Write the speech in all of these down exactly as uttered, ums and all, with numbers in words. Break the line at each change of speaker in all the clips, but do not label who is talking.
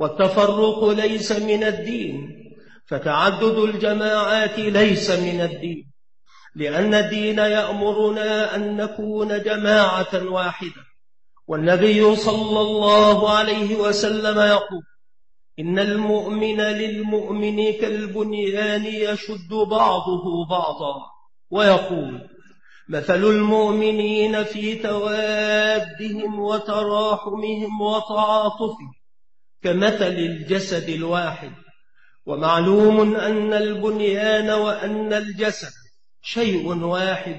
والتفرق ليس من الدين، فتعدد الجماعات ليس من الدين، لأن الدين يأمرنا أن نكون جماعة واحدة. والنبي صلى الله عليه وسلم يقول: إن المؤمن للمؤمن كالبنيان يشد بعضه بعضا. ويقول: مثل المؤمنين في توادهم وتراحمهم وتعاطفهم كمثل الجسد الواحد. ومعلوم أن البنيان وأن الجسد شيء واحد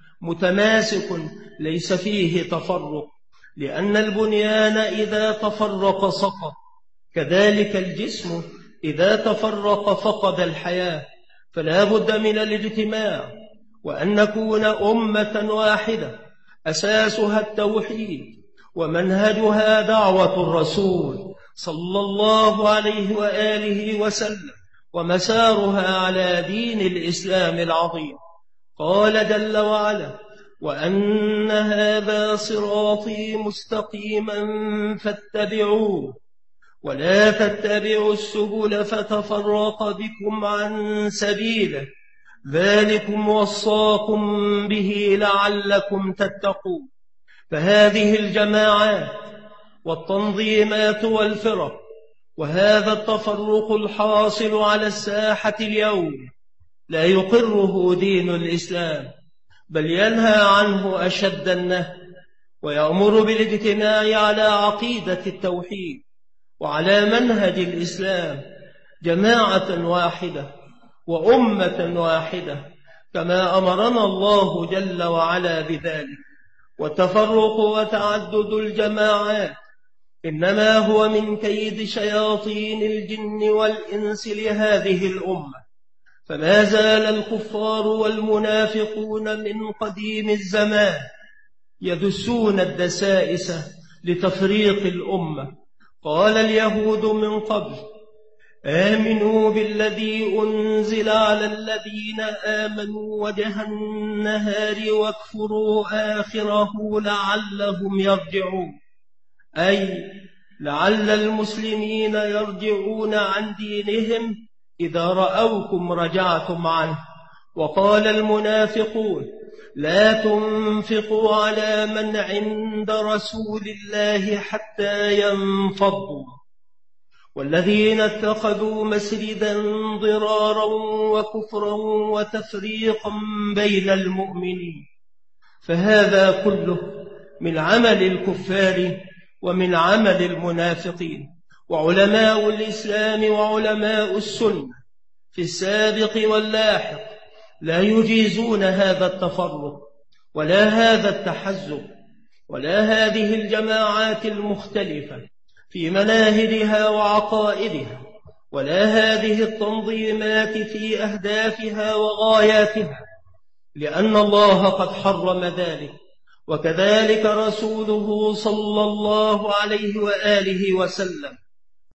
متماسك ليس فيه تفرق، لأن البنيان إذا تفرق سقط، كذلك الجسم إذا تفرق فقد الحياة. فلا بد من الاجتماع، وأن نكون أمة واحدة أساسها التوحيد، ومنهجها دعوة الرسول صلى الله عليه وآله وسلم، ومسارها على دين الإسلام العظيم. قال جل وعلا: وأن هذا صراطي مستقيما فاتبعوه ولا تتبعوا السبل فتفرق بكم عن سبيله ذلكم وصاكم به لعلكم تتقون. فهذه الجماعات والتنظيمات والفرق وهذا التفرق الحاصل على الساحة اليوم لا يقره دين الإسلام، بل ينهى عنه أشد النهي، ويأمر بالاجتماع على عقيدة التوحيد وعلى منهج الإسلام، جماعة واحدة وأمة واحدة، كما أمرنا الله جل وعلا بذلك. والتفرق وتعدد الجماعات إنما هو من كيد شياطين الجن والإنس لهذه الأمة. فما زال الكفار والمنافقون من قديم الزمان يدسون الدسائس لتفريق الأمة. قال اليهود من قبل: آمنوا بالذي أنزل على الذين آمنوا وجه النهار واكفروا آخره لعلهم يرجعون، أي لعل المسلمين يرجعون عن دينهم إذا رأوكم رجعتم عنه. وقال المنافقون: لا تنفقوا على من عند رسول الله حتى ينفضوا. والذين اتخذوا مسجدا ضرارا وكفرا وتفريقا بين المؤمنين. فهذا كله من عمل الكفار ومن عمل المنافقين. وعلماء الإسلام وعلماء السنة في السابق واللاحق لا يجيزون هذا التفرق ولا هذا التحزب ولا هذه الجماعات المختلفة في مناهجها وعقائدها، ولا هذه التنظيمات في أهدافها وغاياتها، لأن الله قد حرم ذلك، وكذلك رسوله صلى الله عليه وآله وسلم